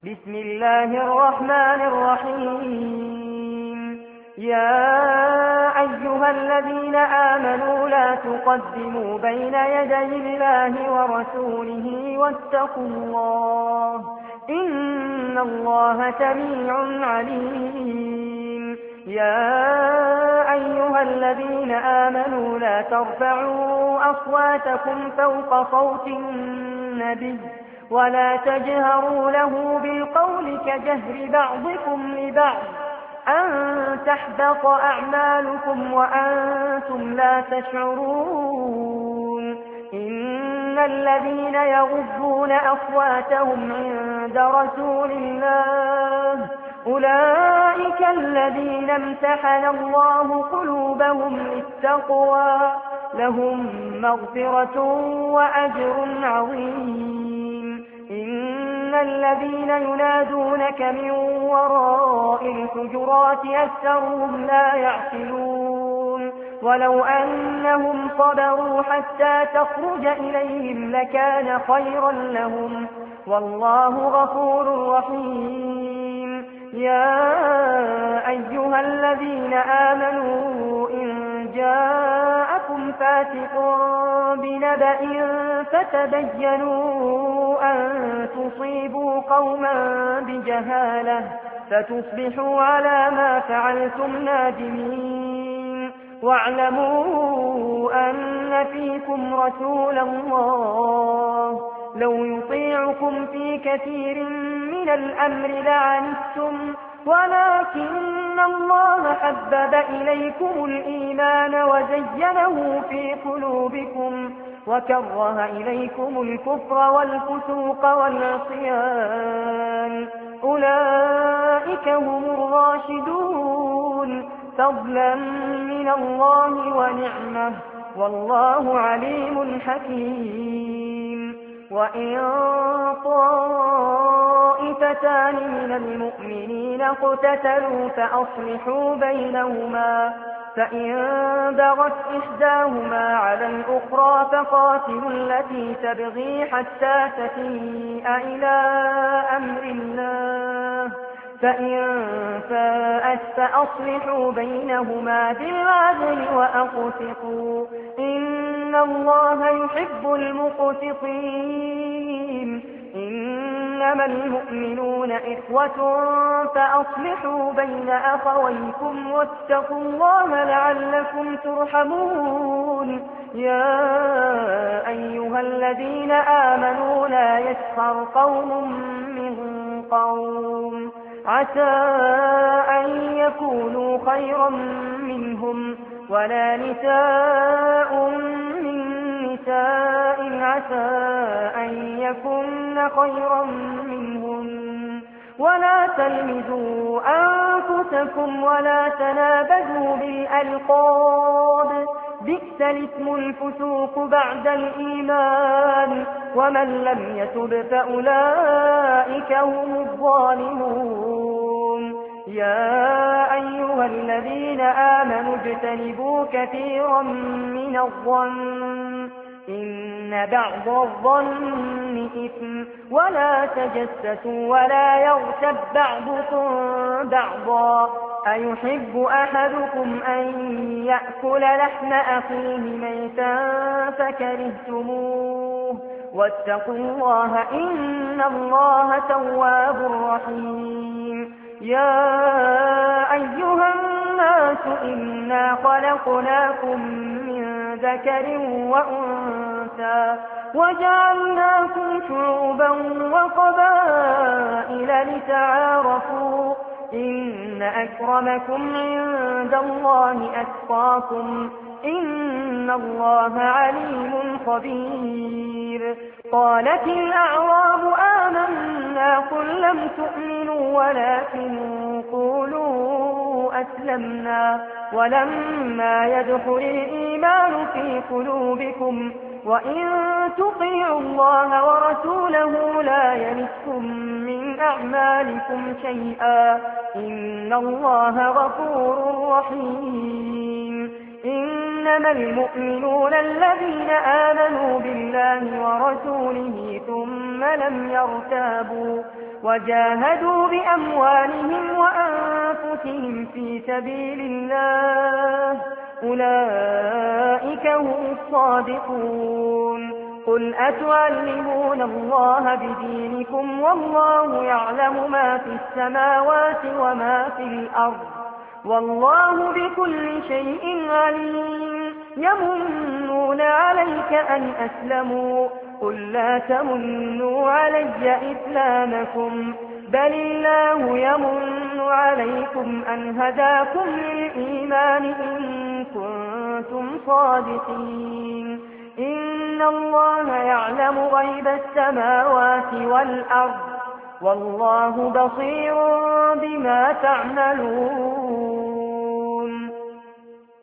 بسم الله الرحمن الرحيم. يا أيها الذين آمنوا لا تقدموا بين يدي الله ورسوله واتقوا الله إن الله سميع عليم. يا أيها الذين آمنوا لا ترفعوا أصواتكم فوق صوت النبي ولا تجهروا له بالقول كجهر بعضكم لبعض أن تحبط أعمالكم وأنتم لا تشعرون. إن الذين يغضون أصواتهم عند رسول الله أولئك الذين امتحن الله قلوبهم للتقوى لهم مغفرة وأجر عظيم. إن الذين ينادونك من وراء الحجرات أكثرهم لا يعقلون ولو أنهم صبروا حتى تخرج إليهم لكان خيرا لهم والله غفور رحيم. يا أيها الذين آمنوا إن جاءكم فاسق بنبأ فتبينوا أن تصيبوا قوما بجهالة فتصبحوا على ما فعلتم نادمين. واعلموا أن فيكم رسول الله لو يطيعكم في كثير من الأمر لعنتم ولكن الله حبب إليكم الإيمان وزينه في قلوبكم وكره إليكم الكفر والفسوق والعصيان أولئك هم الراشدون فضلا من الله ونعمه والله عليم حكيم. وإن طائفتان من المؤمنين اقتتلوا فأصلحوا بينهما فإن بغت إحداهما على الأخرى فقاتلوا التي تبغي حتى تفيء إلى أمر الله فإن فاءت فأصلحوا بينهما بالعدل وأقسطوا إن الله يحب المقسطين. إنما المؤمنون إخوة فأصلحوا بين أخويكم واتقوا الله لعلكم ترحمون. يا أيها الذين آمنوا لا يسخر قوم من قوم عسى أن يكونوا خيرا منهم ولا نساء من نساء عسى أن يكن خيرا منهم ولا تلمزوا أنفسكم ولا تنابذوا بالألقاب بئس الاسم الفسوق بعد الإيمان ومن لم يتب فأولئك هم الظالمون. يا أيها الذين آمنوا اجتنبوا كثيرا من الظن إن بعض الظن إثم ولا تجسسوا ولا يغتب بعضكم بعضا أيحب أحدكم أن يأكل لحم أخيه ميتا فكرهتموه واتقوا الله إن الله تواب رحيم. يا أيها الناس إنا خلقناكم من ذكر وأنثى وجعلناكم شعوبا وقبائل لتعارفوا إن أكرمكم عند الله أتقاكم إن الله عليم خبير. قالت الأعراب آمنا قل لم تؤمنوا ولكن قولوا أسلمنا ولما يدخل الإيمان في قلوبكم وإن تطيعوا الله ورسوله لا يلتكم من أعمالكم شيئا إن الله غفور رحيم. إنما المؤمنون الذين آمنوا بالله ورسوله ثم لم يرتابوا وجاهدوا بأموالهم وأنفسهم في سبيل الله أولئك هم الصادقون قل أتعلمون الله بدينكم والله يعلم ما في السماوات وما في الأرض والله بكل شيء عليم يمنون عليك أن أسلموا قل لا تمنوا علي إسلامكم بل الله يمن عليكم أن هداكم للإيمان إن كنتم صادقين إن الله يعلم غيب السماوات والأرض والله بصير بما تعملون